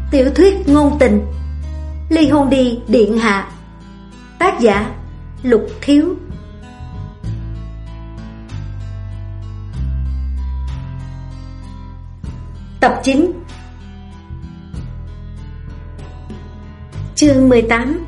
Tiểu thuyết ngôn tình Ly hôn đi điện hạ. Tác giả Lục Thiếu. Tập 9. Chương 18.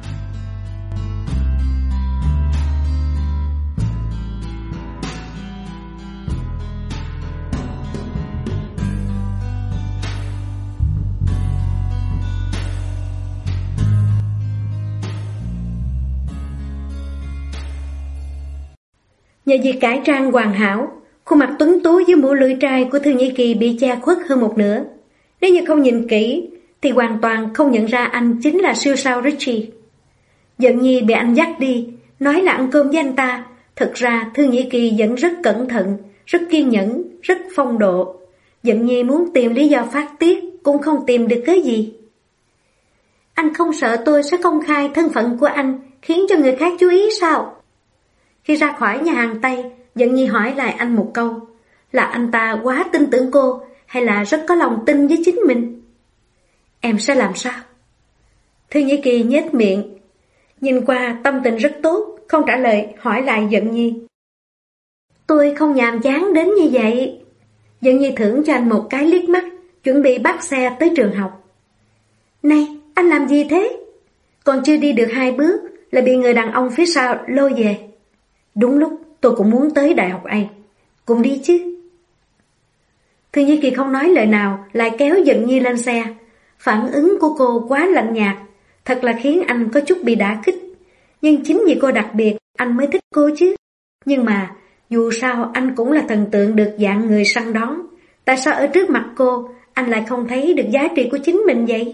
Nhờ việc cải trang hoàn hảo, khuôn mặt tuấn tú với mũ lưỡi trai của Thư Nhĩ Kỳ bị che khuất hơn một nửa. Nếu như không nhìn kỹ thì hoàn toàn không nhận ra anh chính là siêu sao Richie. Dận Nhi bị anh dắt đi, nói là ăn cơm với anh ta. Thực ra Thư Nhĩ Kỳ vẫn rất cẩn thận, rất kiên nhẫn, rất phong độ. Dận Nhi muốn tìm lý do phát tiết cũng không tìm được cái gì. Anh không sợ tôi sẽ công khai thân phận của anh, khiến cho người khác chú ý sao? Khi ra khỏi nhà hàng Tây, Dận Nhi hỏi lại anh một câu, là anh ta quá tin tưởng cô hay là rất có lòng tin với chính mình? Em sẽ làm sao? Thư Nhĩ Kỳ nhếch miệng, nhìn qua tâm tình rất tốt, không trả lời, hỏi lại Dận Nhi. Tôi không nhàm chán đến như vậy. Dận Nhi thưởng cho anh một cái liếc mắt, chuẩn bị bắt xe tới trường học. Này, anh làm gì thế? Còn chưa đi được 2 bước là bị người đàn ông phía sau lôi về. Đúng lúc tôi cũng muốn tới Đại học A. Cùng đi chứ. Thư Nhĩ Kỳ không nói lời nào, lại kéo Dận Nhi lên xe. Phản ứng của cô quá lạnh nhạt, thật là khiến anh có chút bị đả kích. Nhưng chính vì cô đặc biệt, anh mới thích cô chứ. Nhưng mà, dù sao anh cũng là thần tượng được dạng người săn đón. Tại sao ở trước mặt cô, anh lại không thấy được giá trị của chính mình vậy?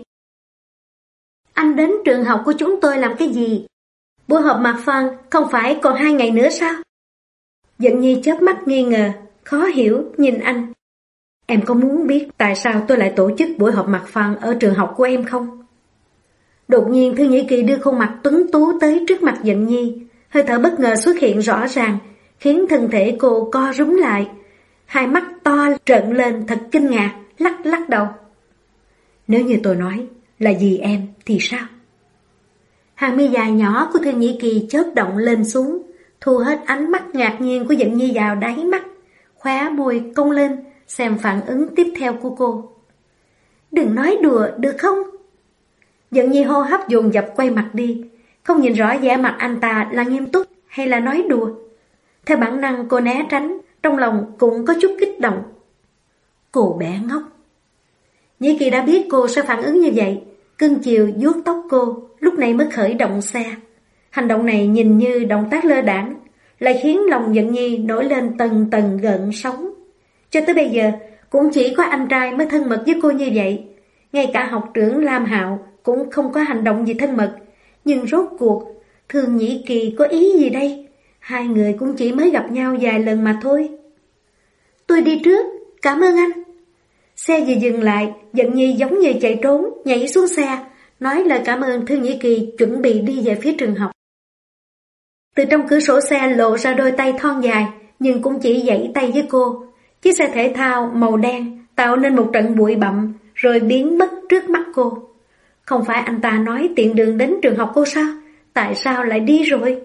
Anh đến trường học của chúng tôi làm cái gì? Buổi họp mặt fan không phải còn 2 ngày nữa sao? Dận Nhi chớp mắt nghi ngờ, khó hiểu nhìn anh. Em có muốn biết tại sao tôi lại tổ chức buổi họp mặt fan ở trường học của em không? Đột nhiên Thư Nhĩ Kỳ đưa khuôn mặt tuấn tú tới trước mặt Dận Nhi. Hơi thở bất ngờ xuất hiện rõ ràng, khiến thân thể cô co rúm lại. Hai mắt to trợn lên thật kinh ngạc, lắc đầu. Nếu như tôi nói là vì em thì sao? Hàng mi dài nhỏ của Thư Nhĩ Kỳ chớp động lên xuống, thu hết ánh mắt ngạc nhiên của Dận Nhi vào đáy mắt, khóe môi cong lên, xem phản ứng tiếp theo của cô. Đừng nói đùa được không? Dận Nhi hô hấp dồn dập quay mặt đi, không nhìn rõ vẻ mặt anh ta là nghiêm túc hay là nói đùa. Theo bản năng cô né tránh, trong lòng cũng có chút kích động. Cô bé ngốc. Nhĩ Kỳ đã biết cô sẽ phản ứng như vậy, cưng chiều vuốt tóc cô, lúc này mới khởi động xe. Hành động này nhìn như động tác lơ đãng, lại khiến lòng Dận Nhi nổi lên tầng tầng gợn sóng. Cho tới bây giờ, cũng chỉ có anh trai mới thân mật với cô như vậy. Ngay cả học trưởng Lam Hạo cũng không có hành động gì thân mật. Nhưng rốt cuộc, Thư Nhĩ Kỳ có ý gì đây? Hai người cũng chỉ mới gặp nhau vài lần mà thôi. Tôi đi trước, cảm ơn anh. Xe vừa dừng lại, Dận Nhi giống như chạy trốn, nhảy xuống xe, nói lời cảm ơn Thư Nhĩ Kỳ, chuẩn bị đi về phía trường học. Từ trong cửa sổ xe lộ ra đôi tay thon dài, nhưng cũng chỉ giãy tay với cô. Chiếc xe thể thao màu đen tạo nên một trận bụi bặm, rồi biến mất trước mắt cô. Không phải anh ta nói tiện đường đến trường học cô sao? Tại sao lại đi rồi?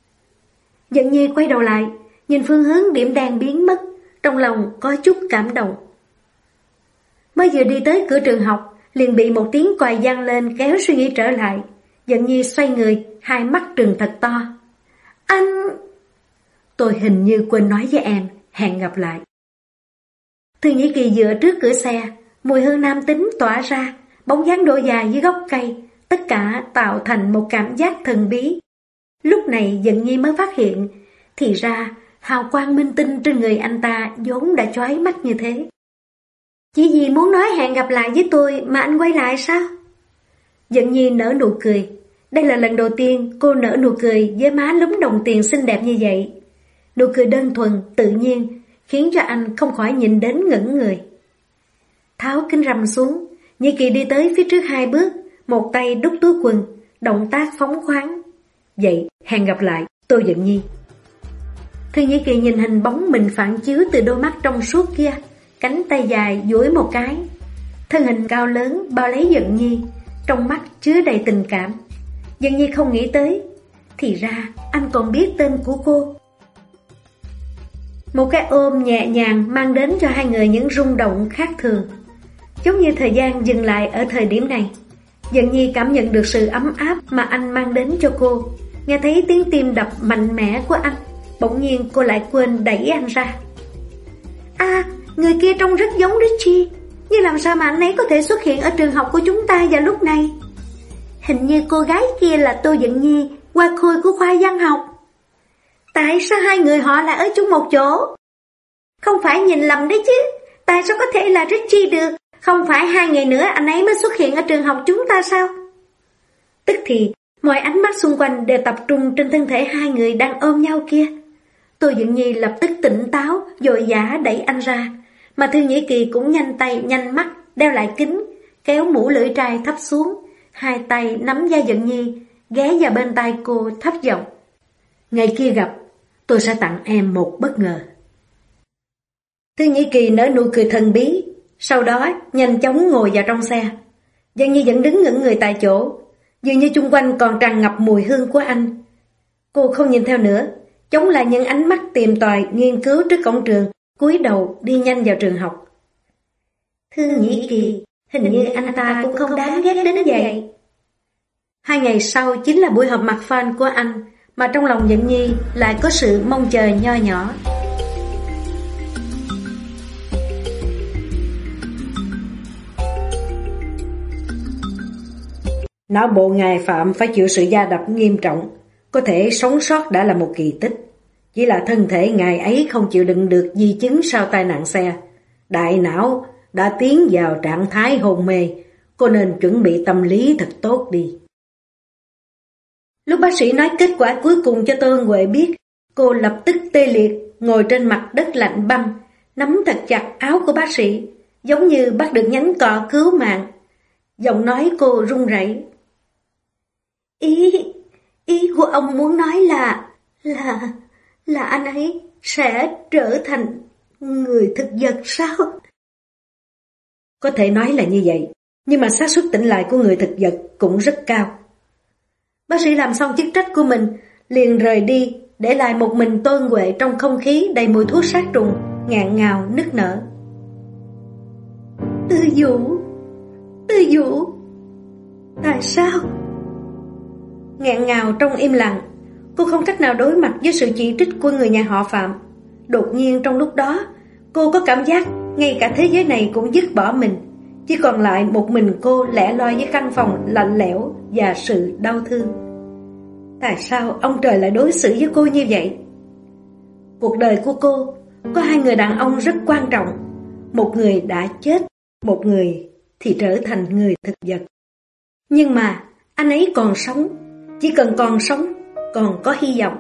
Dận Nhi quay đầu lại, nhìn phương hướng điểm đen biến mất, trong lòng có chút cảm động. Mới vừa đi tới cửa trường học, liền bị một tiếng còi vang lên kéo suy nghĩ trở lại. Dận Nhi xoay người, hai mắt trừng thật to. Anh... Tôi hình như quên nói với em, hẹn gặp lại. Thư Nhĩ Kỳ dựa trước cửa xe, mùi hương nam tính tỏa ra, bóng dáng đôi dài dưới gốc cây, tất cả tạo thành một cảm giác thần bí. Lúc này Dận Nhi mới phát hiện, thì ra hào quang minh tinh trên người anh ta vốn đã chói mắt như thế. Chỉ vì muốn nói hẹn gặp lại với tôi mà anh quay lại sao? Dận Nhi nở nụ cười. Đây là lần đầu tiên cô nở nụ cười với má lúm đồng tiền xinh đẹp như vậy. Nụ cười đơn thuần, tự nhiên, khiến cho anh không khỏi nhìn đến ngẩn người. Tháo kính râm xuống, Nhĩ Kỳ đi tới phía trước 2 bước, một tay đút túi quần, động tác phóng khoáng. Vậy, hẹn gặp lại, tôi Dận Nhi. Thư Nhĩ Kỳ nhìn hình bóng mình phản chiếu từ đôi mắt trong suốt kia, cánh tay dài duỗi một cái. thân hình cao lớn bao lấy Dận Nhi, trong mắt chứa đầy tình cảm. Dận Nhi không nghĩ tới, thì ra anh còn biết tên của cô. Một cái ôm nhẹ nhàng mang đến cho hai người những rung động khác thường, giống như thời gian dừng lại ở thời điểm này. Dận Nhi cảm nhận được sự ấm áp mà anh mang đến cho cô. Nghe thấy tiếng tim đập mạnh mẽ của anh, bỗng nhiên cô lại quên đẩy anh ra. Người kia trông rất giống Richie, nhưng làm sao mà anh ấy có thể xuất hiện ở trường học của chúng ta vào lúc này? Hình như cô gái kia là Tô Dận Nhi, hoa khôi của khoa văn học. Tại sao hai người họ lại ở chung một chỗ? Không phải nhìn lầm đấy chứ, tại sao có thể là Richie được? Không phải 2 ngày nữa anh ấy mới xuất hiện ở trường học chúng ta sao? Tức thì mọi ánh mắt xung quanh đều tập trung trên thân thể hai người đang ôm nhau kia. Tô Dận Nhi lập tức tỉnh táo, vội vã đẩy anh ra, mà Thư Nhĩ Kỳ cũng nhanh tay nhanh mắt đeo lại kính, kéo mũ lưỡi trai thấp xuống, hai tay nắm vai Dận Nhi, ghé vào bên tai cô thấp giọng: "Ngày kia gặp, tôi sẽ tặng em một bất ngờ." Thư Nhĩ Kỳ nở nụ cười thần bí, sau đó nhanh chóng ngồi vào trong xe. Dận Nhi vẫn đứng ngẩn người tại chỗ, dường như chung quanh còn tràn ngập mùi hương của anh. Cô không nhìn theo nữa, chống lại những ánh mắt tìm tòi nghiên cứu trước cổng trường, cúi đầu đi nhanh vào trường học. Thư Nhĩ Kỳ, hình như anh ta cũng không đáng ghét đến vậy. 2 ngày sau chính là buổi họp mặt fan của anh, mà trong lòng Dận Nhi lại có sự mong chờ nho nhỏ. Não bộ ngài Phạm phải chịu sự va đập nghiêm trọng, có thể sống sót đã là một kỳ tích. Chỉ là thân thể ngài ấy không chịu đựng được di chứng sau tai nạn xe. Đại não đã tiến vào trạng thái hôn mê, cô nên chuẩn bị tâm lý thật tốt đi. Lúc bác sĩ nói kết quả cuối cùng cho Tô Ân Huệ biết, cô lập tức tê liệt, ngồi trên mặt đất lạnh băng, nắm thật chặt áo của bác sĩ, giống như bắt được nhánh cỏ cứu mạng. Giọng nói cô run rẩy. Ý của ông muốn nói là anh ấy sẽ trở thành người thực vật sao? Có thể nói là như vậy, nhưng mà xác suất tỉnh lại của người thực vật cũng rất cao. Bác sĩ làm xong chức trách của mình, liền rời đi, để lại một mình Tô Ân Huệ trong không khí đầy mùi thuốc sát trùng, ngạn ngào nức nở. Tư Vũ, tại sao? Ngạn ngào trong im lặng, cô không cách nào đối mặt với sự chỉ trích của người nhà họ Phạm. Đột nhiên trong lúc đó, cô có cảm giác ngay cả thế giới này cũng dứt bỏ mình, chỉ còn lại một mình cô lẻ loi với căn phòng lạnh lẽo và sự đau thương. Tại sao ông trời lại đối xử với cô như vậy? Cuộc đời của cô có 2 người đàn ông rất quan trọng, một người đã chết, một người thì trở thành người thực vật. Nhưng mà anh ấy còn sống, chỉ cần còn sống, còn có hy vọng.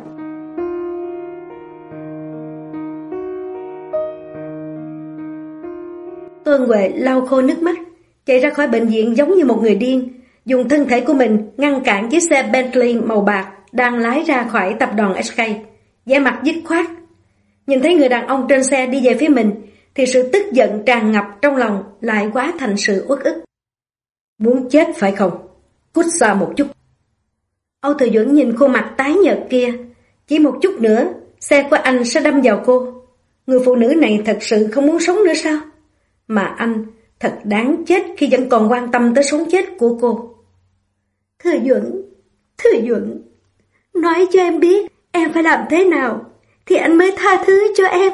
Tô Ân Huệ lau khô nước mắt, chạy ra khỏi bệnh viện giống như một người điên, dùng thân thể của mình ngăn cản chiếc xe Bentley màu bạc đang lái ra khỏi tập đoàn SK, vẻ mặt dứt khoát. Nhìn thấy người đàn ông trên xe đi về phía mình, thì sự tức giận tràn ngập trong lòng lại hóa thành sự uất ức. Muốn chết phải không? Cút xa một chút. Âu Thừa Duẩn nhìn khuôn mặt tái nhợt kia, chỉ một chút nữa xe của anh sẽ đâm vào cô. Người phụ nữ này thật sự không muốn sống nữa sao? Mà anh thật đáng chết khi vẫn còn quan tâm tới sống chết của cô. Thừa Duẩn, nói cho em biết em phải làm thế nào thì anh mới tha thứ cho em.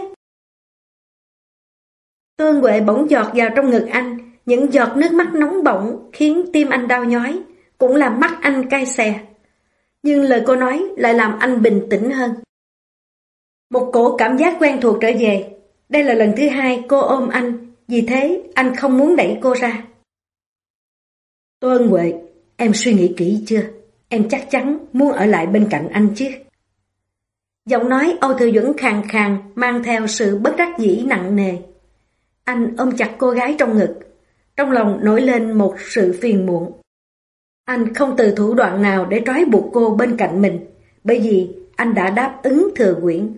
Tô Ân Huệ bỗng giọt vào trong ngực anh, những giọt nước mắt nóng bỏng khiến tim anh đau nhói, cũng làm mắt anh cay xè. Nhưng lời cô nói lại làm anh bình tĩnh hơn. Một cổ cảm giác quen thuộc trở về. Đây là lần thứ 2 cô ôm anh, vì thế anh không muốn đẩy cô ra. Tô Ân Huệ, em suy nghĩ kỹ chưa? Em chắc chắn muốn ở lại bên cạnh anh chứ? Giọng nói Âu Thừa Duẩn khàn khàn, mang theo sự bất đắc dĩ nặng nề. Anh ôm chặt cô gái trong ngực, trong lòng nổi lên một sự phiền muộn. Anh không từ thủ đoạn nào để trói buộc cô bên cạnh mình, bởi vì anh đã đáp ứng Thừa Quyển.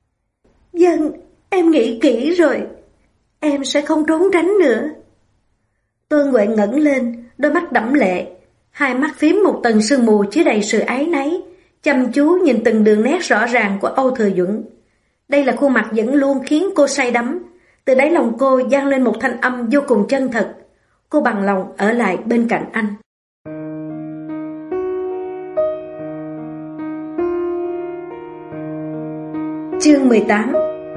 Vâng, em nghĩ kỹ rồi, em sẽ không trốn tránh nữa. Tô Ân Huệ ngẩng lên, đôi mắt đẫm lệ, hai mắt phím một tầng sương mù chứa đầy sự áy náy, chăm chú nhìn từng đường nét rõ ràng của Âu Thừa Duẩn. Đây là khuôn mặt vẫn luôn khiến cô say đắm. Từ đáy lòng cô vang lên một thanh âm vô cùng chân thật. Cô bằng lòng ở lại bên cạnh anh. Chương 18.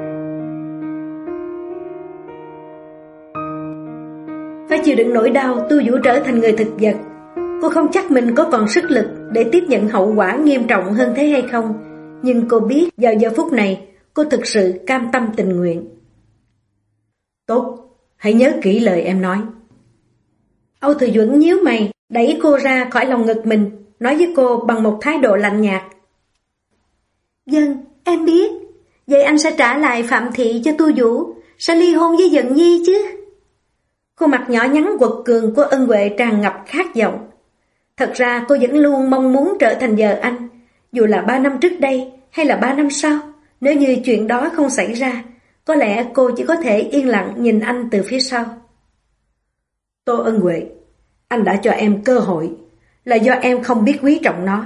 Phải chịu đựng nỗi đau Tu Vũ trở thành người thực vật. Cô không chắc mình có còn sức lực để tiếp nhận hậu quả nghiêm trọng hơn thế hay không, nhưng cô biết vào giờ phút này cô thực sự cam tâm tình nguyện. Tốt, hãy nhớ kỹ lời em nói. Âu Thừa Duẩn nhíu mày, đẩy cô ra khỏi lòng ngực mình, nói với cô bằng một thái độ lạnh nhạt. Vâng, em biết. Vậy anh sẽ trả lại Phạm Thị cho Tu Vũ, sẽ ly hôn với Dận Nhi chứ? Khuôn mặt nhỏ nhắn quật cường của Ân Huệ tràn ngập khát vọng. Thật ra cô vẫn luôn mong muốn trở thành vợ anh, dù là 3 năm trước đây hay là 3 năm sau. Nếu như chuyện đó không xảy ra, có lẽ cô chỉ có thể yên lặng nhìn anh từ phía sau. Tô Ân Huệ, anh đã cho em cơ hội, là do em không biết quý trọng nó.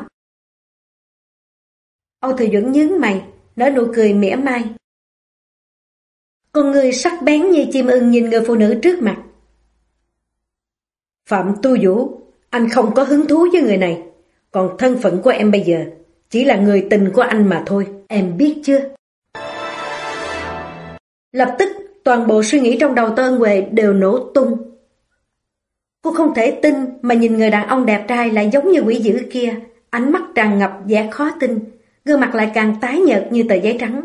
Âu Thừa Duẩn nhướng mày, nở nụ cười mỉa mai. Con người sắc bén như chim ưng nhìn người phụ nữ trước mặt. Phạm Tu Vũ, anh không có hứng thú với người này. Còn thân phận của em bây giờ chỉ là người tình của anh mà thôi, em biết chưa? Lập tức toàn bộ suy nghĩ trong đầu Tô Ân Huệ đều nổ tung. Cô không thể tin mà nhìn người đàn ông đẹp trai lại giống như quỷ dữ kia, ánh mắt tràn ngập vẻ khó tin, gương mặt lại càng tái nhợt như tờ giấy trắng.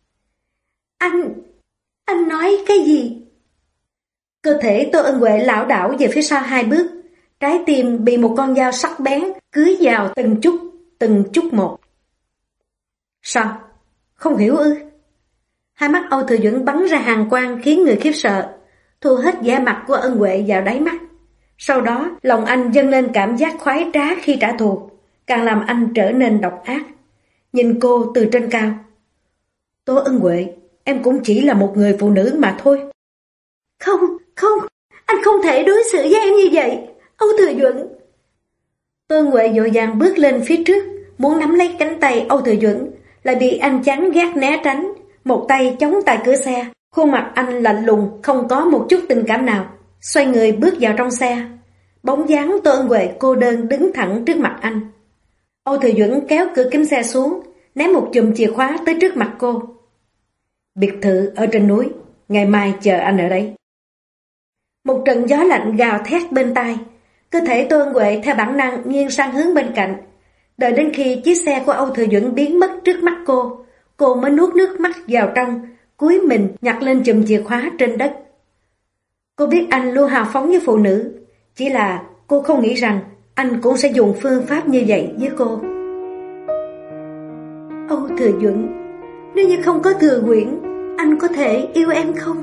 Anh nói cái gì? Cơ thể Tô Ân Huệ lảo đảo về phía sau 2 bước, trái tim bị một con dao sắc bén cưới vào từng chút một. Sao? Không hiểu ư? Hai mắt Âu Thừa Duẩn bắn ra hàn quang khiến người khiếp sợ, thu hết vẻ mặt của Ân Huệ vào đáy mắt. Sau đó, lòng anh dâng lên cảm giác khoái trá khi trả thù, càng làm anh trở nên độc ác. Nhìn cô từ trên cao. Tô Ân Huệ, em cũng chỉ là một người phụ nữ mà thôi. Không, anh không thể đối xử với em như vậy, Âu Thừa Duẩn. Tô Ân Huệ vội vàng bước lên phía trước, muốn nắm lấy cánh tay Âu Thừa Duẩn, lại bị anh chắn gác né tránh, một tay chống tại cửa xe, khuôn mặt anh lạnh lùng, không có một chút tình cảm nào, xoay người bước vào trong xe. Bóng dáng Tô Ân Huệ cô đơn đứng thẳng trước mặt anh. Âu Thừa Duẩn kéo cửa kính xe xuống, ném một chùm chìa khóa tới trước mặt cô. Biệt thự ở trên núi, ngày mai chờ anh ở đấy. Một trận gió lạnh gào thét bên tai, cơ thể Tô Ân Huệ theo bản năng nghiêng sang hướng bên cạnh. Đợi đến khi chiếc xe của Âu Thừa Duẩn biến mất trước mắt cô mới nuốt nước mắt vào trong, cúi mình nhặt lên chùm chìa khóa trên đất. Cô biết anh luôn hào phóng với phụ nữ, chỉ là cô không nghĩ rằng anh cũng sẽ dùng phương pháp như vậy với cô. Âu Thừa Duẩn, nếu như không có Thừa Quyển, anh có thể yêu em không?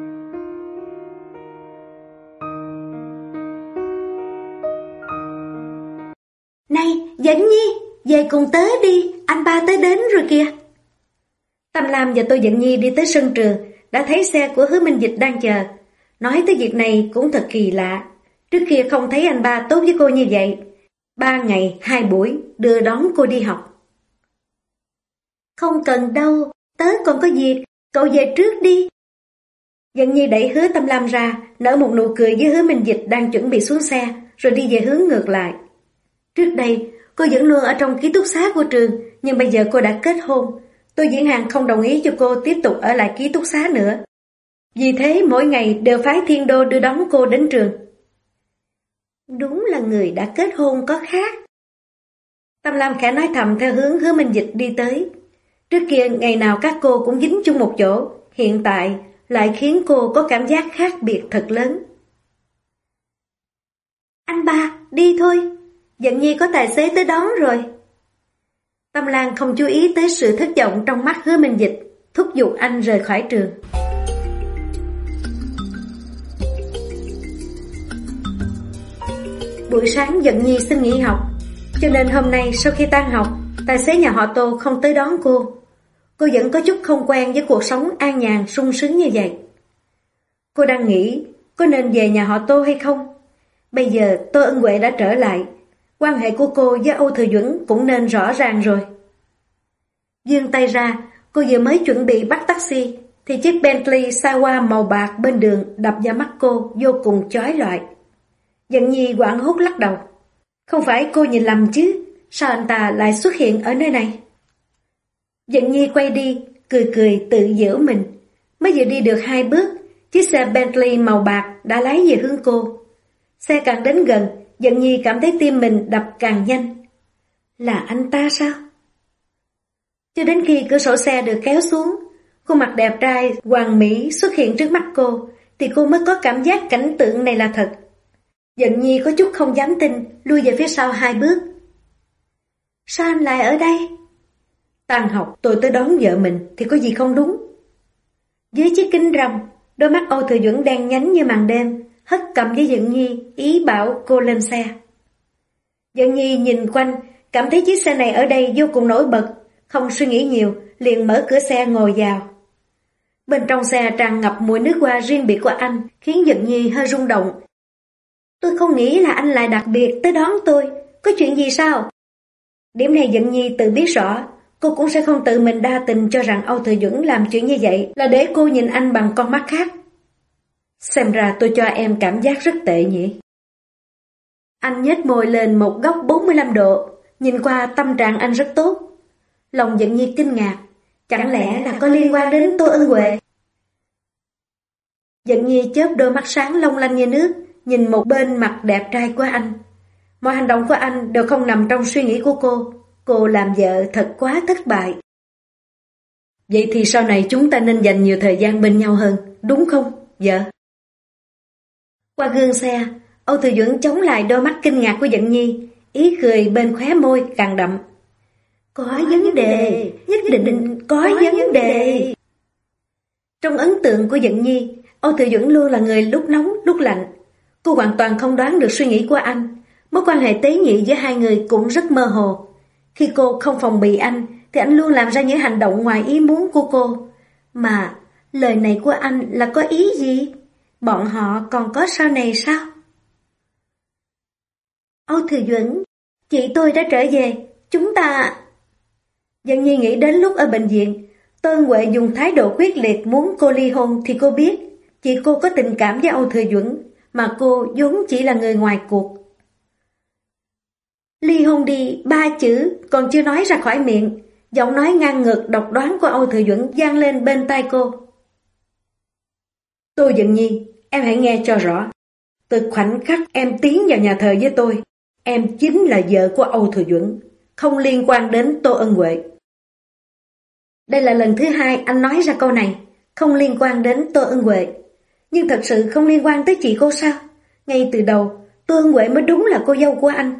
Này, Dận Nhi, về cùng tớ đi, anh ba tới đến rồi kìa. Tâm Lam và Tô Dận Nhi đi tới sân trường, đã thấy xe của Hứa Minh Dịch đang chờ. Nói tới việc này cũng thật kỳ lạ. Trước kia không thấy anh ba tốt với cô như vậy. 3 ngày 2 buổi đưa đón cô đi học. Không cần đâu, tớ còn có việc, cậu về trước đi. Dận Nhi đẩy Hứa Tâm Lam ra, nở một nụ cười với Hứa Minh Dịch đang chuẩn bị xuống xe, rồi đi về hướng ngược lại. Trước đây, cô vẫn luôn ở trong ký túc xá của trường, nhưng bây giờ cô đã kết hôn. Tô Diễn Hàn không đồng ý cho cô tiếp tục ở lại ký túc xá nữa. Vì thế mỗi ngày đều phái Thiên Đô đưa đón cô đến trường. Đúng là người đã kết hôn có khác. Tâm Lam khẽ nói thầm theo hướng Hứa Minh Dịch đi tới. Trước kia ngày nào các cô cũng dính chung một chỗ, hiện tại lại khiến cô có cảm giác khác biệt thật lớn. Anh ba, đi thôi. Dận Nhi có tài xế tới đón rồi. Tâm Lan không chú ý tới sự thất vọng trong mắt Hứa Minh Dịch, thúc giục anh rời khỏi trường. Buổi sáng Dận Nhi xin nghỉ học, cho nên hôm nay sau khi tan học, tài xế nhà họ Tô không tới đón cô. Cô vẫn có chút không quen với cuộc sống an nhàn sung sướng như vậy. Cô đang nghĩ có nên về nhà họ Tô hay không? Bây giờ Tô Ân Huệ đã trở lại, quan hệ của cô với Âu Thừa Duẩn cũng nên rõ ràng rồi. Giương tay ra, cô vừa mới chuẩn bị bắt taxi, thì chiếc Bentley Sawa màu bạc bên đường đập vào mắt cô vô cùng chói lọi. Dận Nhi hoảng hốt lắc đầu. Không phải cô nhìn lầm chứ, sao anh ta lại xuất hiện ở nơi này? Dận Nhi quay đi, cười cười tự giễu mình. Mới vừa đi được 2 bước, chiếc xe Bentley màu bạc đã lái về hướng cô. Xe càng đến gần, Dận Nhi cảm thấy tim mình đập càng nhanh. Là anh ta sao? Cho đến khi cửa sổ xe được kéo xuống, khuôn mặt đẹp trai, hoàn mỹ xuất hiện trước mắt cô, thì cô mới có cảm giác cảnh tượng này là thật. Dận Nhi có chút không dám tin, lui về phía sau 2 bước. Sao anh lại ở đây? Tan học tôi tới đón vợ mình thì có gì không đúng? Dưới chiếc kính râm, đôi mắt Âu Thừa Duẩn đen nhánh như màn đêm, hất cầm với Dận Nhi, ý bảo cô lên xe. Dận Nhi nhìn quanh, cảm thấy chiếc xe này ở đây vô cùng nổi bật, không suy nghĩ nhiều, liền mở cửa xe ngồi vào. Bên trong xe tràn ngập mùi nước hoa riêng biệt của anh, khiến Dận Nhi hơi rung động. Tôi không nghĩ là anh lại đặc biệt tới đón tôi, có chuyện gì sao? Điểm này Dận Nhi tự biết rõ, cô cũng sẽ không tự mình đa tình cho rằng Âu Thừa Duẩn làm chuyện như vậy là để cô nhìn anh bằng con mắt khác. Xem ra tôi cho em cảm giác rất tệ nhỉ? Anh nhếch môi lên một góc 45 độ, nhìn qua tâm trạng anh rất tốt. Lòng Dận Nhi kinh ngạc, chẳng lẽ là có liên quan đến Tô Ân Huệ? Dận Nhi chớp đôi mắt sáng long lanh như nước, nhìn một bên mặt đẹp trai của anh. Mọi hành động của anh đều không nằm trong suy nghĩ của cô làm vợ thật quá thất bại. Vậy thì sau này chúng ta nên dành nhiều thời gian bên nhau hơn, đúng không, vợ? Qua gương xe, Âu Thừa Duẩn chống lại đôi mắt kinh ngạc của Dận Nhi, ý cười bên khóe môi càng đậm. Có vấn đề, nhất định có vấn đề. Trong ấn tượng của Dận Nhi, Âu Thừa Duẩn luôn là người lúc nóng lúc lạnh. Cô hoàn toàn không đoán được suy nghĩ của anh. Mối quan hệ tế nhị giữa hai người cũng rất mơ hồ. Khi cô không phòng bị anh, thì anh luôn làm ra những hành động ngoài ý muốn của cô. Mà lời này của anh là có ý gì? Bọn họ còn có sau này sao? Âu Thừa Duẩn, chị tôi đã trở về, chúng ta... Dận Nhi nghĩ đến lúc ở bệnh viện, Tô Ân Huệ dùng thái độ quyết liệt muốn cô ly hôn thì cô biết chị cô có tình cảm với Âu Thừa Duẩn, mà cô vốn chỉ là người ngoài cuộc. Ly hôn đi, 3 chữ còn chưa nói ra khỏi miệng, giọng nói ngang ngược độc đoán của Âu Thừa Duẩn vang lên bên tai cô. Tô Dận Nhi, em hãy nghe cho rõ. Từ khoảnh khắc em tiến vào nhà thờ với tôi, em chính là vợ của Âu Thừa Duẩn, không liên quan đến Tô Ân Huệ. Đây là lần thứ 2 anh nói ra câu này, không liên quan đến Tô Ân Huệ. Nhưng thật sự không liên quan tới chị cô sao? Ngay từ đầu, Tô Ân Huệ mới đúng là cô dâu của anh.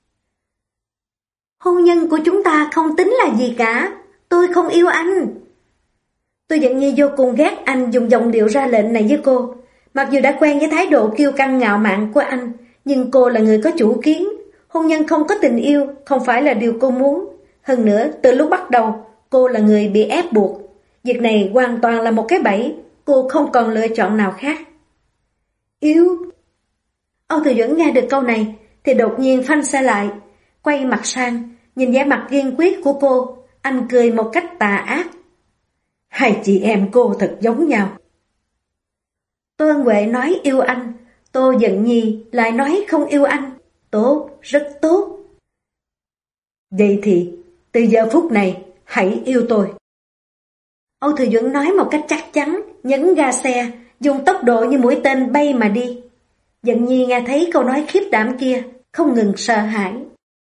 Hôn nhân của chúng ta không tính là gì cả, tôi không yêu anh. Tô Dận Nhi vô cùng ghét anh dùng giọng điệu ra lệnh này với cô. Mặc dù đã quen với thái độ kiêu căng ngạo mạn của anh, nhưng cô là người có chủ kiến. Hôn nhân không có tình yêu không phải là điều cô muốn. Hơn nữa, từ lúc bắt đầu, cô là người bị ép buộc. Việc này hoàn toàn là một cái bẫy, cô không còn lựa chọn nào khác. Yêu? Âu Thừa Duẩn nghe được câu này thì đột nhiên phanh xe lại, quay mặt sang, nhìn vẻ mặt kiên quyết của cô, anh cười một cách tà ác. Hai chị em cô thật giống nhau. Tô Ân Huệ nói yêu anh, Tô Dận Nhi lại nói không yêu anh. Tốt, rất tốt. Vậy thì, từ giờ phút này, hãy yêu tôi. Âu Thừa Duẩn nói một cách chắc chắn, nhấn ga xe, dùng tốc độ như mũi tên bay mà đi. Dận Nhi nghe thấy câu nói khiếp đảm kia, không ngừng sợ hãi.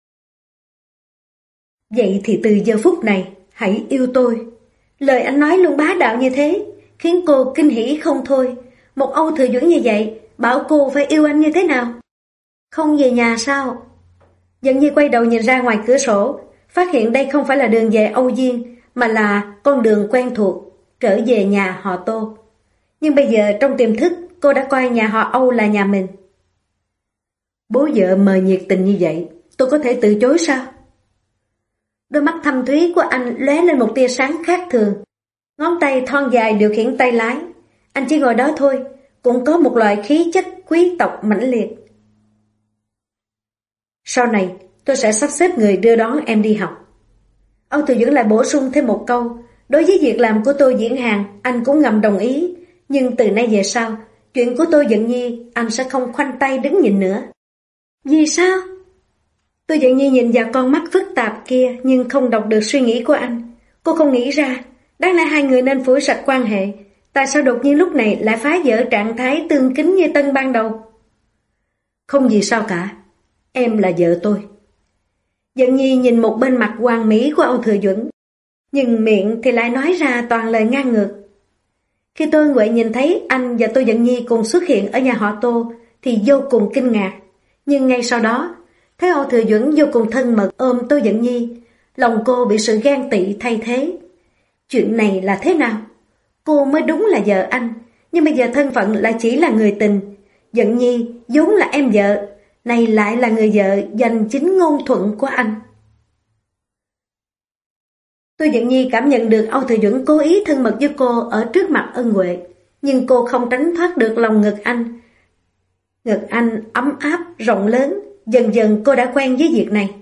Vậy thì từ giờ phút này, hãy yêu tôi. Lời anh nói luôn bá đạo như thế, khiến cô kinh hỉ không thôi. Một Âu Thừa Duẩn như vậy, bảo cô phải yêu anh như thế nào? Không về nhà sao? Dận Nhi quay đầu nhìn ra ngoài cửa sổ, phát hiện đây không phải là đường về Âu Diên, mà là con đường quen thuộc, trở về nhà họ Tô. Nhưng bây giờ trong tiềm thức, cô đã coi nhà họ Âu là nhà mình. Bố vợ mời nhiệt tình như vậy, tôi có thể từ chối sao? Đôi mắt thâm thúy của anh lóe lên một tia sáng khác thường. Ngón tay thon dài điều khiển tay lái. Anh chỉ ngồi đó thôi, cũng có một loại khí chất quý tộc mãnh liệt. Sau này, tôi sẽ sắp xếp người đưa đón em đi học. Âu Thừa Dưỡng lại bổ sung thêm một câu, đối với việc làm của tôi diễn hàng, anh cũng ngầm đồng ý, nhưng từ nay về sau, chuyện của tôi Dận Nhi, anh sẽ không khoanh tay đứng nhìn nữa. Vì sao? Tôi Dận Nhi nhìn vào con mắt phức tạp kia nhưng không đọc được suy nghĩ của anh. Cô không nghĩ ra, đáng lẽ hai người nên phủi sạch quan hệ, tại sao đột nhiên lúc này lại phá vỡ trạng thái tương kính như tân ban đầu? Không gì sao cả, em là vợ tôi. Dận Nhi nhìn một bên mặt hoàn mỹ của Âu Thừa Duẩn, nhưng miệng thì lại nói ra toàn lời ngang ngược. Khi Tô Ân Huệ nhìn thấy anh và Tô Dận Nhi cùng xuất hiện ở nhà họ Tô thì vô cùng kinh ngạc, nhưng ngay sau đó thấy Âu Thừa Duẩn vô cùng thân mật ôm Tô Dận Nhi, lòng cô bị sự ghen tị thay thế. Chuyện này là thế nào? Cô mới đúng là vợ anh, nhưng bây giờ thân phận lại chỉ là người tình. Dận Nhi vốn là em vợ, này lại là người vợ giành chính ngôn thuận của anh. Tô Dận Nhi cảm nhận được Âu Thừa Duẩn cố ý thân mật với cô ở trước mặt Ân Huệ, nhưng cô không tránh thoát được lòng ngực anh. Ngực anh ấm áp, rộng lớn, dần dần cô đã quen với việc này.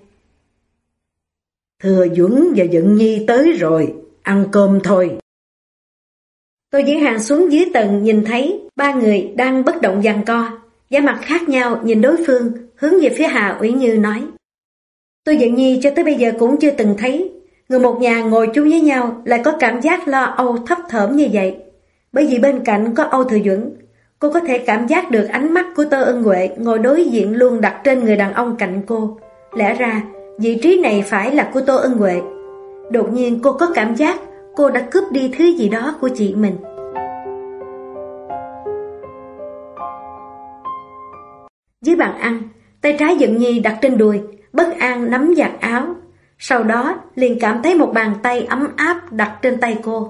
Thừa Duẩn và Dận Nhi tới rồi, ăn cơm thôi. Tô Diễn Hàng xuống dưới tầng nhìn thấy ba người đang bất động giằng co, vẻ mặt khác nhau nhìn đối phương, hướng về phía Hà Ủy Như nói. Tô Dận Nhi cho tới bây giờ cũng chưa từng thấy người một nhà ngồi chung với nhau lại có cảm giác lo âu thấp thởm như vậy. Bởi vì bên cạnh có Âu Thừa Duẩn, cô có thể cảm giác được ánh mắt của Tô Ân Huệ ngồi đối diện luôn đặt trên người đàn ông cạnh cô. Lẽ ra vị trí này phải là của Tô Ân Huệ. Đột nhiên cô có cảm giác cô đã cướp đi thứ gì đó của chị mình. Dưới bàn ăn, tay trái Dận Nhi đặt trên đùi, bất an nắm vạt áo. Sau đó liền cảm thấy một bàn tay ấm áp đặt trên tay cô.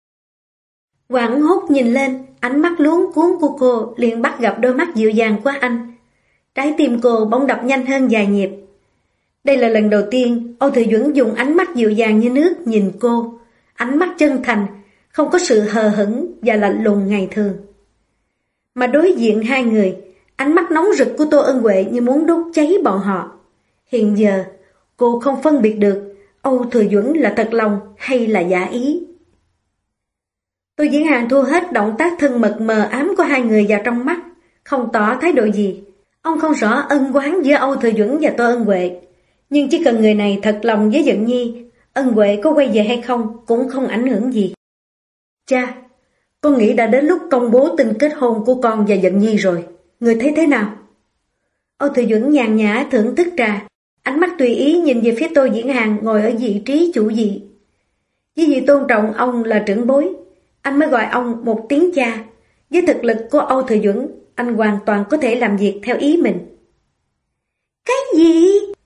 Hoảng hốt nhìn lên, ánh mắt luống cuống của cô liền bắt gặp đôi mắt dịu dàng của anh. Trái tim cô bỗng đập nhanh hơn vài nhịp. Đây là lần đầu tiên Âu Thừa Duẩn dùng ánh mắt dịu dàng như nước nhìn cô. Ánh mắt chân thành, không có sự hờ hững và lạnh lùng ngày thường. Mà đối diện hai người, ánh mắt nóng rực của Tô Ân Huệ như muốn đốt cháy bọn họ. Hiện giờ, cô không phân biệt được Âu Thừa Duẩn là thật lòng hay là giả ý. Tô Diễn Hàng thu hết động tác thân mật mờ ám của hai người vào trong mắt, không tỏ thái độ gì. Ông không rõ ân oán giữa Âu Thừa Duẩn và Tô Ân Huệ, nhưng chỉ cần người này thật lòng với Dận Nhi, Ân Huệ có quay về hay không cũng không ảnh hưởng gì. Cha, con nghĩ đã đến lúc công bố tin kết hôn của con và Dận Nhi rồi, người thấy thế nào? Âu Thừa Duẩn nhàn nhã thưởng thức trà, ánh mắt tùy ý nhìn về phía Tô Diễn Hàng ngồi ở vị trí chủ vị. Với vì tôn trọng ông là trưởng bối, anh mới gọi ông một tiếng cha. Với thực lực của Âu Thừa Duẩn, anh hoàn toàn có thể làm việc theo ý mình. Cái gì?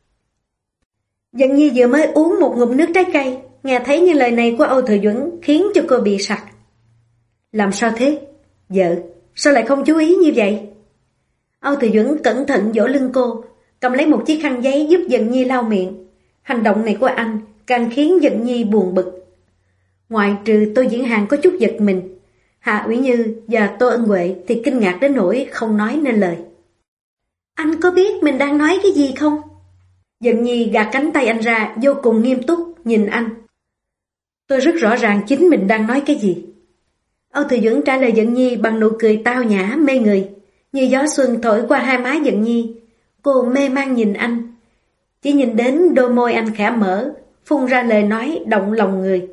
Dận Nhi vừa mới uống một ngụm nước trái cây, nghe thấy những lời này của Âu Thừa Duẩn khiến cho cô bị sặc. Làm sao thế? Vợ, sao lại không chú ý như vậy? Âu Thừa Duẩn cẩn thận vỗ lưng cô, cầm lấy một chiếc khăn giấy giúp Dận Nhi lau miệng. Hành động này của anh càng khiến Dận Nhi buồn bực. Ngoại trừ Tô Diễn Hàng có chút giật mình, Hạ Ủy Như và Tô Ân Huệ thì kinh ngạc đến nỗi không nói nên lời. Anh có biết mình đang nói cái gì không? Dận Nhi gạt cánh tay anh ra, vô cùng nghiêm túc nhìn anh. Tôi rất rõ ràng chính mình đang nói cái gì. Âu Thừa Duẩn trả lời Dận Nhi bằng nụ cười tao nhã mê người, như gió xuân thổi qua hai má Dận Nhi. Cô mê man nhìn anh, chỉ nhìn đến đôi môi anh khẽ mở, phun ra lời nói động lòng người.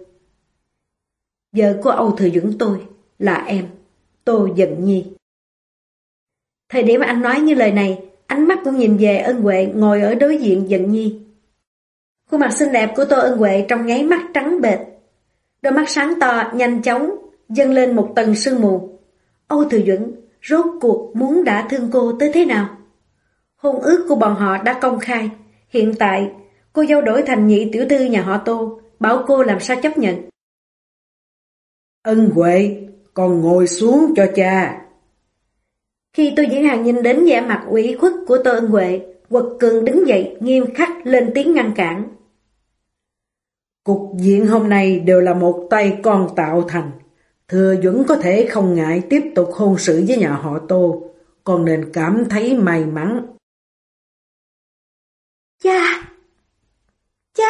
Vợ của Âu Thừa Duẩn tôi là em, Tô Dận Nhi. Thời điểm anh nói như lời này, ánh mắt cũng nhìn về Ân Huệ ngồi ở đối diện Dận Nhi. Khuôn mặt xinh đẹp của Tô Ân Huệ trong nháy mắt trắng bệch, đôi mắt sáng to nhanh chóng dâng lên một tầng sương mù. Âu Thừa Duẩn rốt cuộc muốn đả thương cô tới thế nào? Hôn ước của bọn họ đã công khai, hiện tại cô dâu đổi thành nhị tiểu thư nhà họ Tô, bảo cô làm sao chấp nhận. Ân Huệ, con ngồi xuống cho cha. Khi Tô Diễn Hàng nhìn đến vẻ mặt ủy khuất của Tô Ân Huệ, quật cường đứng dậy nghiêm khắc lên tiếng ngăn cản. Cục diện hôm nay đều là một tay con tạo thành. Thừa Duẩn có thể không ngại tiếp tục hôn sự với nhà họ Tô, còn nên cảm thấy may mắn. Cha! Cha!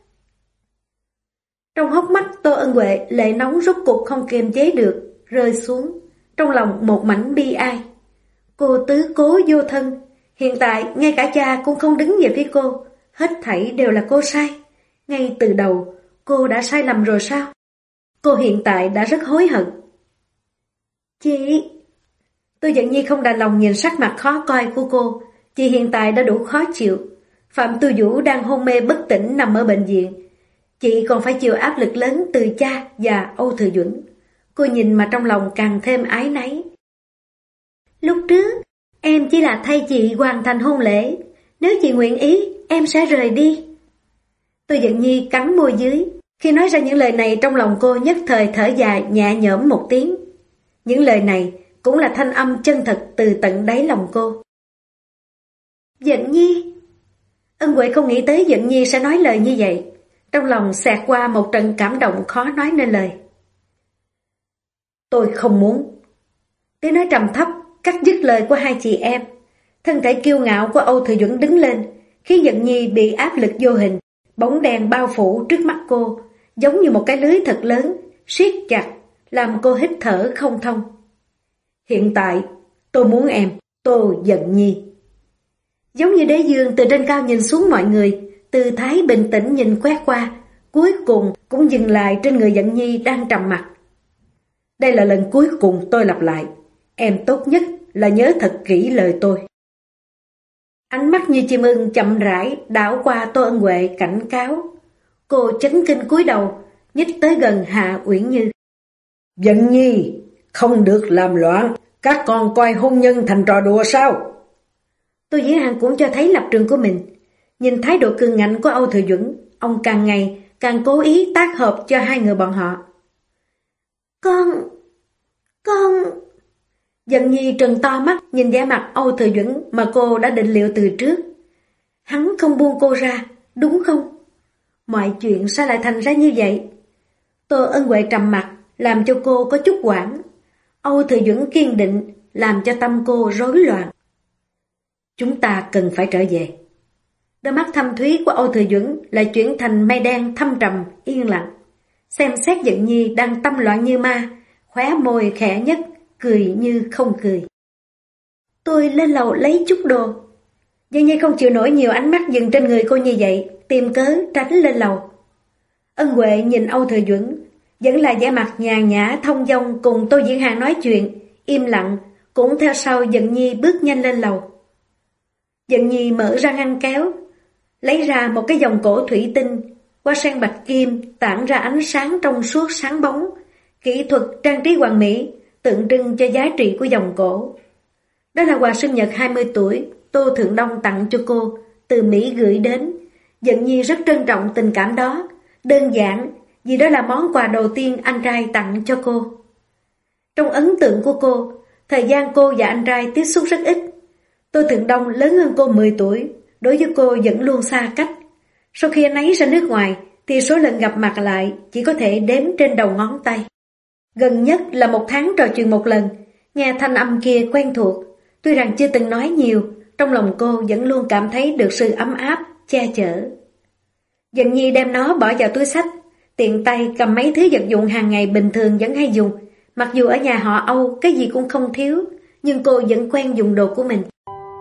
Trong hốc mắt Tô Ân Huệ, lệ nóng rốt cuộc không kiềm chế được, rơi xuống, trong lòng một mảnh bi ai. Cô tứ cố vô thân, hiện tại ngay cả cha cũng không đứng về phía cô, hết thảy đều là cô sai. Ngay từ đầu, cô đã sai lầm rồi sao? Cô hiện tại đã rất hối hận. Chị... Tô Dận Nhi không đành lòng nhìn sắc mặt khó coi của cô, chị hiện tại đã đủ khó chịu. Phạm Tu Vũ đang hôn mê bất tỉnh nằm ở bệnh viện. Chị còn phải chịu áp lực lớn từ cha và Âu Thừa Duẩn. Cô nhìn mà trong lòng càng thêm áy náy. Lúc trước, em chỉ là thay chị hoàn thành hôn lễ. Nếu chị nguyện ý, em sẽ rời đi. Tô Dận Nhi cắn môi dưới. Khi nói ra những lời này, trong lòng cô nhất thời thở dài nhẹ nhõm một tiếng. Những lời này cũng là thanh âm chân thật từ tận đáy lòng cô. Dận Nhi! Ân Huệ không nghĩ tới Dận Nhi sẽ nói lời như vậy. Trong lòng xẹt qua một trận cảm động khó nói nên lời. Tôi không muốn. Tiếng nói trầm thấp cắt dứt lời của hai chị em. Thân thể kiêu ngạo của Âu Thừa Duẩn đứng lên, khiến Dận Nhi bị áp lực vô hình. Bóng đèn bao phủ trước mắt cô, giống như một cái lưới thật lớn, siết chặt, làm cô hít thở không thông. Hiện tại, tôi muốn em, Tô Dận Nhi. Giống như đế dương từ trên cao nhìn xuống mọi người, tư thái bình tĩnh nhìn quét qua, cuối cùng cũng dừng lại trên người Dận Nhi đang trầm mặc. Đây là lần cuối cùng tôi lặp lại, em tốt nhất là nhớ thật kỹ lời tôi. Ánh mắt như chim ưng chậm rãi đảo qua Tô Ân Huệ cảnh cáo. Cô chấn kinh cúi đầu, nhích tới gần Hạ Uyển Như. Dận Nhi, không được làm loạn, các con coi hôn nhân thành trò đùa sao? Tô Dĩ Hàn cũng cho thấy lập trường của mình. Nhìn thái độ cường ngạnh của Âu Thừa Duẩn, ông càng ngày càng cố ý tác hợp cho hai người bọn họ. Con... Dận Nhi trừng to mắt nhìn vẻ mặt Âu Thừa Duẩn mà cô đã định liệu từ trước. Hắn không buông cô ra, đúng không? Mọi chuyện sao lại thành ra như vậy? Tô Ân Huệ trầm mặt, làm cho cô có chút hoảng. Âu Thừa Duẩn kiên định, làm cho tâm cô rối loạn. Chúng ta cần phải trở về. Đôi mắt thâm thúy của Âu Thừa Duẩn lại chuyển thành mây đen thâm trầm, yên lặng. Xem xét Dận Nhi đang tâm loạn như ma, khóe môi khẽ nhất, cười như không cười. Tôi lên lầu lấy chút đồ. Dận Nhi không chịu nổi nhiều ánh mắt dừng trên người cô như vậy, tìm cớ tránh lên lầu. Ân Huệ nhìn Âu Thừa Duẩn, vẫn là vẻ mặt nhàn nhã thông dong cùng Tô Diễn Hàng nói chuyện, im lặng, cũng theo sau Dận Nhi bước nhanh lên lầu. Dận Nhi mở ra ngăn kéo, lấy ra một cái vòng cổ thủy tinh, hoa sen bạch kim tản ra ánh sáng trong suốt sáng bóng, kỹ thuật trang trí hoàn mỹ, tượng trưng cho giá trị của vòng cổ. Đó là quà sinh nhật 20 tuổi Tô Thượng Đông tặng cho cô, từ Mỹ gửi đến. Dận Nhi rất trân trọng tình cảm đó, đơn giản vì đó là món quà đầu tiên anh trai tặng cho cô. Trong ấn tượng của cô, thời gian cô và anh trai tiếp xúc rất ít. Tô Thượng Đông lớn hơn cô 10 tuổi, đối với cô vẫn luôn xa cách. Sau khi anh ấy ra nước ngoài, thì số lần gặp mặt lại chỉ có thể đếm trên đầu ngón tay. Gần nhất là 1 tháng trò chuyện một lần, nghe thanh âm kia quen thuộc. Tuy rằng chưa từng nói nhiều, trong lòng cô vẫn luôn cảm thấy được sự ấm áp, che chở. Dận Nhi đem nó bỏ vào túi xách, tiện tay cầm mấy thứ vật dụng hàng ngày bình thường vẫn hay dùng. Mặc dù ở nhà họ Âu cái gì cũng không thiếu, nhưng cô vẫn quen dùng đồ của mình.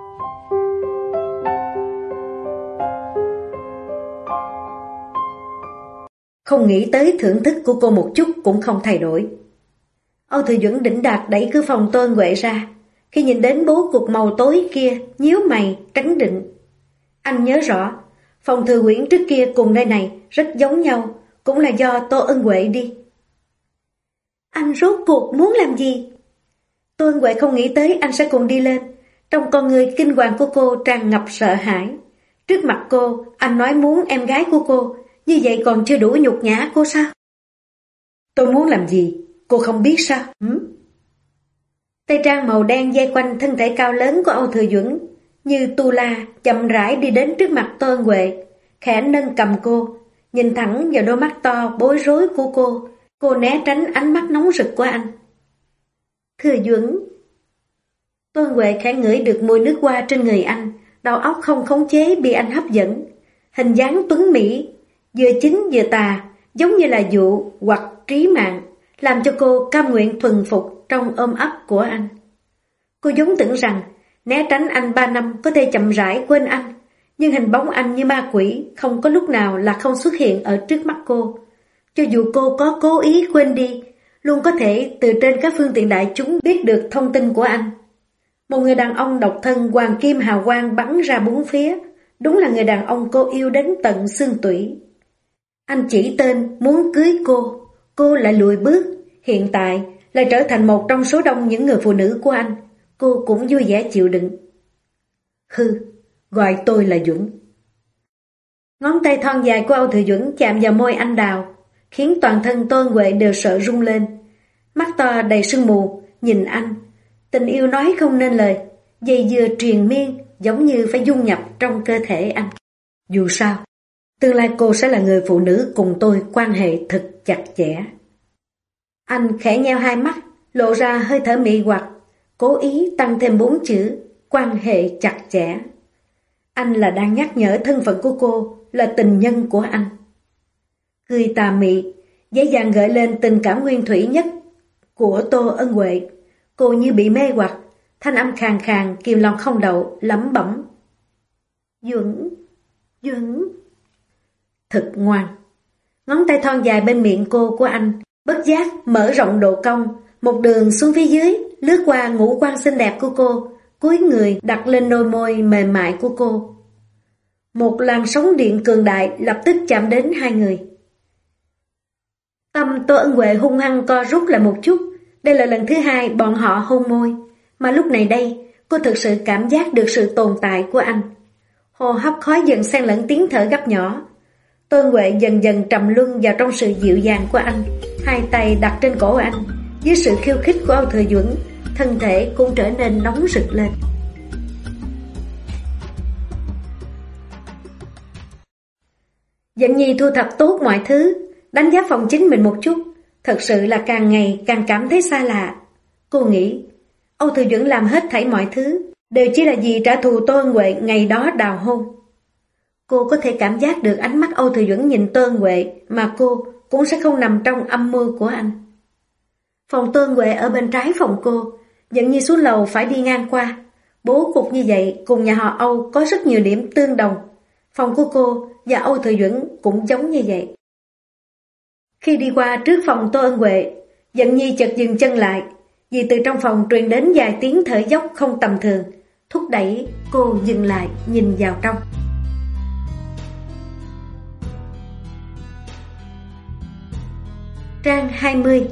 Không nghĩ tới thưởng thức của cô một chút cũng không thay đổi. Âu Thừa Duẩn đỉnh đạt đẩy cửa phòng Tô Ân Huệ ra. Khi nhìn đến bố cục màu tối kia, nhíu mày, trấn định. Anh nhớ rõ, phòng Thừa Uyển trước kia cùng nơi này rất giống nhau, cũng là do Tô Ân Huệ đi. Anh rốt cuộc muốn làm gì? Tô Ân Huệ không nghĩ tới anh sẽ cùng đi lên. Trong con người kinh hoàng của cô tràn ngập sợ hãi. Trước mặt cô, anh nói muốn em gái của cô, như vậy còn chưa đủ nhục nhã cô sao? Tôi muốn làm gì? Cô không biết sao? Tay trang màu đen dây quanh thân thể cao lớn của Âu Thừa Duẩn, như tu la chậm rãi đi đến trước mặt Tô Ân Huệ, khẽ nâng cầm cô, nhìn thẳng vào đôi mắt to bối rối của cô, Cô né tránh ánh mắt nóng rực của anh. Thừa Duẩn. Tôn Huệ khẽ ngửi được mùi nước hoa trên người anh, đầu óc không khống chế bị anh hấp dẫn. Hình dáng tuấn mỹ, vừa chính vừa tà, giống như là dụ hoặc trí mạng, làm cho cô cam nguyện thuần phục trong ôm ấp của anh. Cô vốn tưởng rằng né tránh anh 3 năm có thể chậm rãi quên anh, nhưng hình bóng anh như ma quỷ, không có lúc nào là không xuất hiện ở trước mắt cô. Cho dù cô có cố ý quên đi, luôn có thể từ trên các phương tiện đại chúng biết được thông tin của anh. Một người đàn ông độc thân hoàng kim hào quang bắn ra bốn phía, đúng là người đàn ông cô yêu đến tận xương tủy. Anh chỉ tên muốn cưới cô lại lùi bước, hiện tại lại trở thành một trong số đông những người phụ nữ của anh. Cô cũng vui vẻ chịu đựng. Hừ, gọi tôi là Duẩn. Ngón tay thon dài của Âu Thừa Duẩn chạm vào môi anh đào, khiến toàn thân Tôn Huệ đều sợ rung lên. Mắt to đầy sương mù, nhìn anh. Tình yêu nói không nên lời, dây dưa triền miên, giống như phải dung nhập trong cơ thể anh. Dù sao, tương lai cô sẽ là người phụ nữ cùng tôi quan hệ thật chặt chẽ. Anh khẽ nheo hai mắt, lộ ra hơi thở mị hoặc, cố ý tăng thêm 4 chữ, quan hệ chặt chẽ. Anh là đang nhắc nhở thân phận của cô là tình nhân của anh. Cười tà mị, dễ dàng gợi lên tình cảm nguyên thủy nhất của Tô Ân Huệ. Cô như bị mê hoặc, thanh âm khàn khàn, kìm lòng không đậu, lẩm bẩm. Duẩn. Thật ngoan. Ngón tay thon dài bên miệng cô của anh, bất giác mở rộng độ cong, một đường xuống phía dưới, lướt qua ngũ quan xinh đẹp của cô, cúi người đặt lên đôi môi mềm mại của cô. Một làn sóng điện cường đại lập tức chạm đến hai người. Tâm Tô Ân Huệ hung hăng co rút lại một chút. Đây là lần thứ hai bọn họ hôn môi, mà lúc này đây cô thực sự cảm giác được sự tồn tại của anh. Hô hấp khói dần xen lẫn tiếng thở gấp nhỏ. Tôn Huệ dần dần trầm luân vào trong sự dịu dàng của anh, hai tay đặt trên cổ anh. Dưới sự khiêu khích của Âu Thừa Duẩn, thân thể cũng trở nên nóng rực lên. Dận Nhi thu thập tốt mọi thứ, đánh giá phòng chính mình một chút, thật sự là càng ngày càng cảm thấy xa lạ. Cô nghĩ, Âu Thừa Duẩn làm hết thảy mọi thứ, đều chỉ là vì trả thù Tô Ân Huệ ngày đó đào hôn. Cô có thể cảm giác được ánh mắt Âu Thừa Duẩn nhìn Tô Ân Huệ, mà cô cũng sẽ không nằm trong âm mưu của anh. Phòng Tô Ân Huệ ở bên trái phòng cô, Dận Nhi xuống lầu phải đi ngang qua. Bố cục như vậy cùng nhà họ Âu có rất nhiều điểm tương đồng. Phòng của cô và Âu Thừa Duẩn cũng giống như vậy. Khi đi qua trước phòng Tô Ân Huệ, Dận Nhi chợt dừng chân lại, vì từ trong phòng truyền đến vài tiếng thở dốc không tầm thường, thúc đẩy cô dừng lại nhìn vào trong. Trang 20.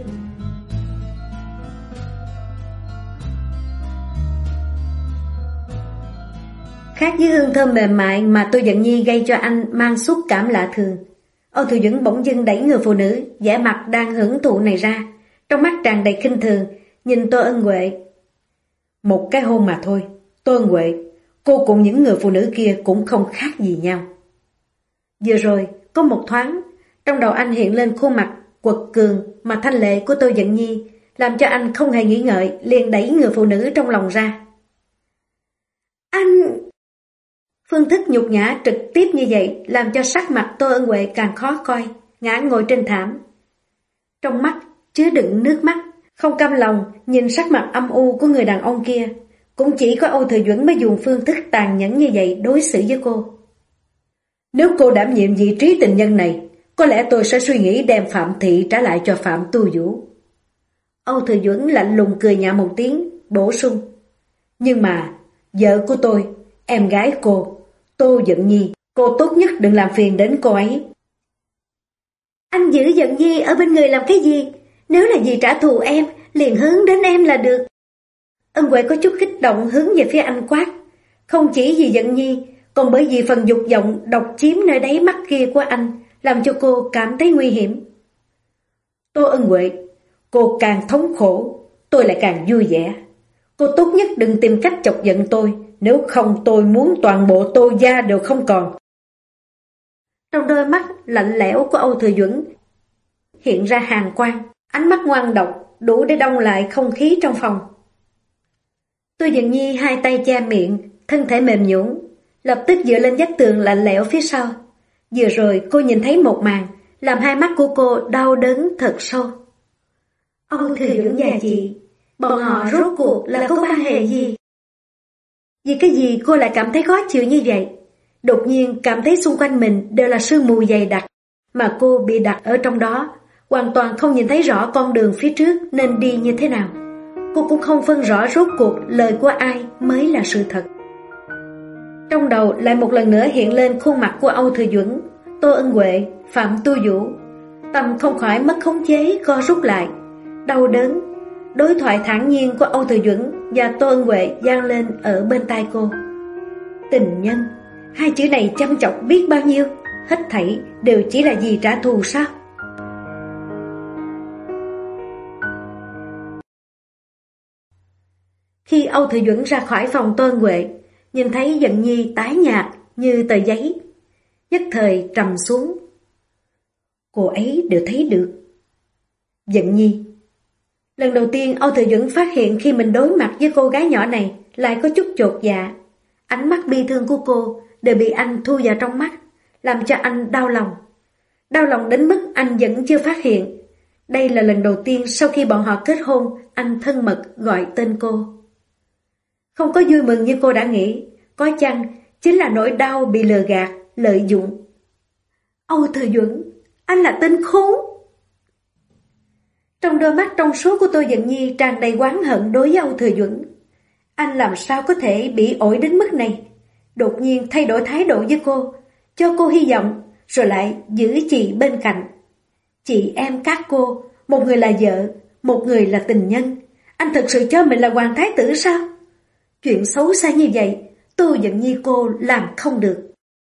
Khác với hương thơm mềm mại mà Tô Dận Nhi gây cho anh mang xúc cảm lạ thường, Âu Thừa Duẩn bỗng dưng đẩy người phụ nữ vẻ mặt đang hưởng thụ này ra, trong mắt tràn đầy khinh thường, nhìn Tô Ân Huệ. Một cái hôn mà thôi, Tô Ân Huệ, cô cùng những người phụ nữ kia cũng không khác gì nhau. Vừa rồi, có một thoáng, trong đầu anh hiện lên khuôn mặt quật cường mà thanh lệ của Tô Dận Nhi, làm cho anh không hề nghĩ ngợi, liền đẩy người phụ nữ trong lòng ra. Anh... Phương thức nhục nhã trực tiếp như vậy làm cho sắc mặt Tô Ân Huệ càng khó coi, ngã ngồi trên thảm. Trong mắt chứa đựng nước mắt, không cam lòng nhìn sắc mặt âm u của người đàn ông kia. Cũng chỉ có Âu Thừa Duẩn mới dùng phương thức tàn nhẫn như vậy đối xử với cô. Nếu cô đảm nhiệm vị trí tình nhân này, có lẽ tôi sẽ suy nghĩ đem Phạm Thị trả lại cho Phạm Tu Vũ. Âu Thừa Duẩn lạnh lùng cười nhạo một tiếng, bổ sung. Nhưng mà, vợ của tôi, em gái cô, Tô Dận Nhi, cô tốt nhất đừng làm phiền đến cô ấy. Anh giữ Dận Nhi ở bên người làm cái gì? Nếu là vì trả thù em, liền hướng đến em là được. Ân Huệ có chút kích động hướng về phía anh quát. Không chỉ vì Dận Nhi, còn bởi vì phần dục vọng độc chiếm nơi đáy mắt kia của anh, làm cho cô cảm thấy nguy hiểm. Tô Ân Huệ, cô càng thống khổ, tôi lại càng vui vẻ. Cô tốt nhất đừng tìm cách chọc giận tôi, nếu không tôi muốn toàn bộ Tô gia đều không còn. Trong đôi mắt lạnh lẽo của Âu Thừa Duẩn hiện ra hàn quang, ánh mắt ngoan độc đủ để đông lại không khí trong phòng. Tô Dận Nhi hai tay che miệng, thân thể mềm nhũn, lập tức dựa lên vách tường lạnh lẽo phía sau. Vừa rồi cô nhìn thấy một màn, làm hai mắt của cô đau đớn thật sâu. Âu Thừa Duẩn và chị, bọn họ rốt cuộc là có quan hệ gì? Vì cái gì cô lại cảm thấy khó chịu như vậy? Đột nhiên cảm thấy xung quanh mình đều là sương mù dày đặc, mà cô bị đặt ở trong đó, hoàn toàn không nhìn thấy rõ con đường phía trước nên đi như thế nào. Cô cũng không phân rõ rốt cuộc lời của ai mới là sự thật. Trong đầu lại một lần nữa hiện lên khuôn mặt của Âu Thừa Duẩn, Tô Ân Huệ, Phạm Tu Vũ. Tâm không khỏi mất khống chế co rút lại, đau đớn. Đối thoại thản nhiên của Âu Thừa Duẩn và Tô Ân Huệ vang lên ở bên tai cô. Tình nhân, hai chữ này chăm chọc biết bao nhiêu, hết thảy đều chỉ là vì trả thù sao? Khi Âu Thừa Duẩn ra khỏi phòng Tô Ân Huệ, nhìn thấy Dận Nhi tái nhạt như tờ giấy, nhất thời trầm xuống. Cô ấy đều thấy được. Dận Nhi. Lần đầu tiên Âu Thừa Duẩn phát hiện khi mình đối mặt với cô gái nhỏ này lại có chút chột dạ. Ánh mắt bi thương của cô đều bị anh thu vào trong mắt, làm cho anh đau lòng. Đau lòng đến mức anh vẫn chưa phát hiện. Đây là lần đầu tiên sau khi bọn họ kết hôn, anh thân mật gọi tên cô. Không có vui mừng như cô đã nghĩ, có chăng chính là nỗi đau bị lừa gạt, lợi dụng. Âu Thừa Duẩn, anh là tên khốn. Trong đôi mắt trong suốt của Tô Dận Nhi tràn đầy oán hận đối với Âu Thừa Duẩn. Anh làm sao có thể bị ổi đến mức này? Đột nhiên thay đổi thái độ với cô, cho cô hy vọng, rồi lại giữ chị bên cạnh. Chị em các cô, một người là vợ, một người là tình nhân. Anh thật sự cho mình là hoàng thái tử sao? Chuyện xấu xa như vậy, Tô Dận Nhi cô làm không được.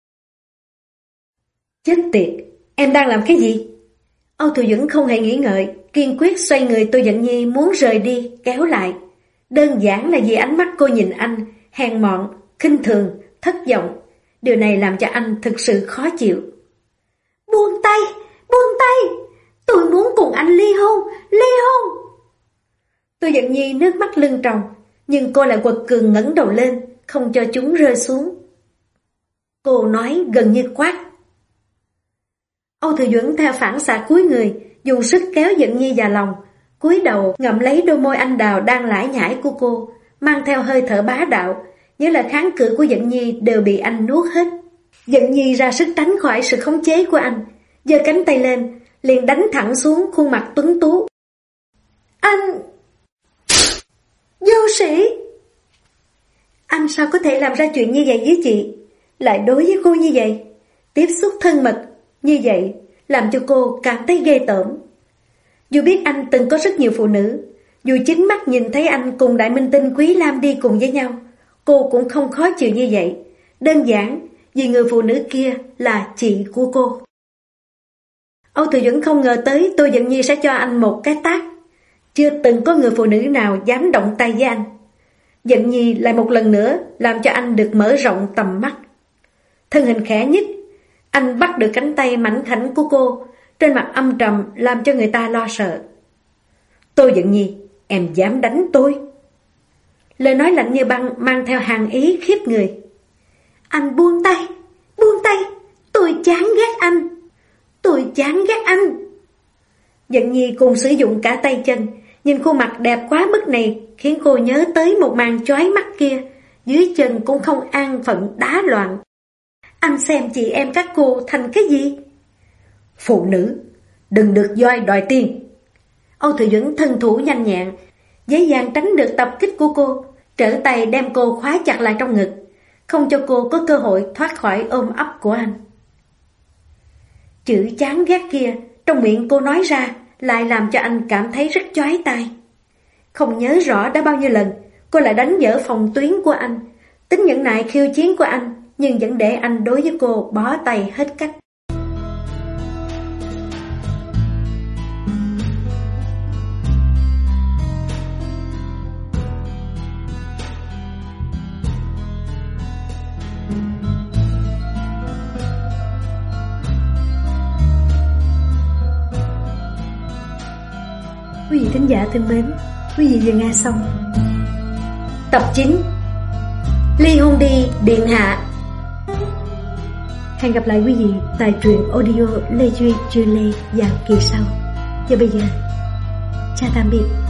Chết tiệt, em đang làm cái gì? Âu Thừa Duẩn không hề nghĩ ngợi, kiên quyết xoay người Tô Dận Nhi muốn rời đi, kéo lại. Đơn giản là vì ánh mắt cô nhìn anh, hèn mọn, khinh thường, thất vọng. Điều này làm cho anh thực sự khó chịu. Buông tay, buông tay! Tôi muốn cùng anh ly hôn, ly hôn! Tô Dận Nhi nước mắt lưng tròng, nhưng cô lại quật cường ngẩng đầu lên, không cho chúng rơi xuống. Cô nói gần như quát. Âu Thừa Duẩn theo phản xạ cúi người, dùng sức kéo Dận Nhi vào lòng, cúi đầu ngậm lấy đôi môi anh đào đang lải nhải của cô, mang theo hơi thở bá đạo, những lời kháng cự của Dận Nhi đều bị anh nuốt hết. Dận Nhi ra sức tránh khỏi sự khống chế của anh, giơ cánh tay lên, liền đánh thẳng xuống khuôn mặt tuấn tú. Anh... vô sĩ! Anh sao có thể làm ra chuyện như vậy với chị, lại đối với cô như vậy, tiếp xúc thân mật như vậy, làm cho cô cảm thấy ghê tởm. Dù biết anh từng có rất nhiều phụ nữ, dù chính mắt nhìn thấy anh cùng đại minh tinh Quý Lam đi cùng với nhau, cô cũng không khó chịu như vậy, đơn giản vì người phụ nữ kia là chị của cô. Âu Thừa Duẩn không ngờ tới Tô Dận Nhi sẽ cho anh một cái tát. Chưa từng có người phụ nữ nào dám động tay với anh. Dận Nhi lại một lần nữa làm cho anh được mở rộng tầm mắt. Thân hình khẽ nhất, anh bắt được cánh tay mảnh khảnh của cô, trên mặt âm trầm làm cho người ta lo sợ. Tô Dận Nhi, em dám đánh tôi? Lời nói lạnh như băng mang theo hàn ý khiếp người. Anh buông tay, tôi chán ghét anh, tôi chán ghét anh. Dận Nhi cùng sử dụng cả tay chân, nhìn khuôn mặt đẹp quá mức này khiến cô nhớ tới một màn chói mắt kia, dưới chân cũng không an phận đá loạn. Anh xem chị em các cô thành cái gì? Phụ nữ, đừng được voi đòi tiền. Âu Thừa Duẩn thân thủ nhanh nhẹn, dễ dàng tránh được tập kích của cô, trở tay đem cô khóa chặt lại trong ngực, không cho cô có cơ hội thoát khỏi ôm ấp của anh. Chữ chán ghét kia trong miệng cô nói ra lại làm cho anh cảm thấy rất chói tai. Không nhớ rõ đã bao nhiêu lần cô lại đánh vỡ phòng tuyến của anh, tính nhẫn nại khiêu chiến của anh, nhưng vẫn để anh đối với cô bó tay hết cách. Quý vị thính giả thân mến, quý vị vừa nghe xong tập 9 Ly hôn đi điện hạ. Hẹn gặp lại quý vị tại truyện audio Lê Duy Lê vào kỳ sau. Và bây giờ, chào tạm biệt.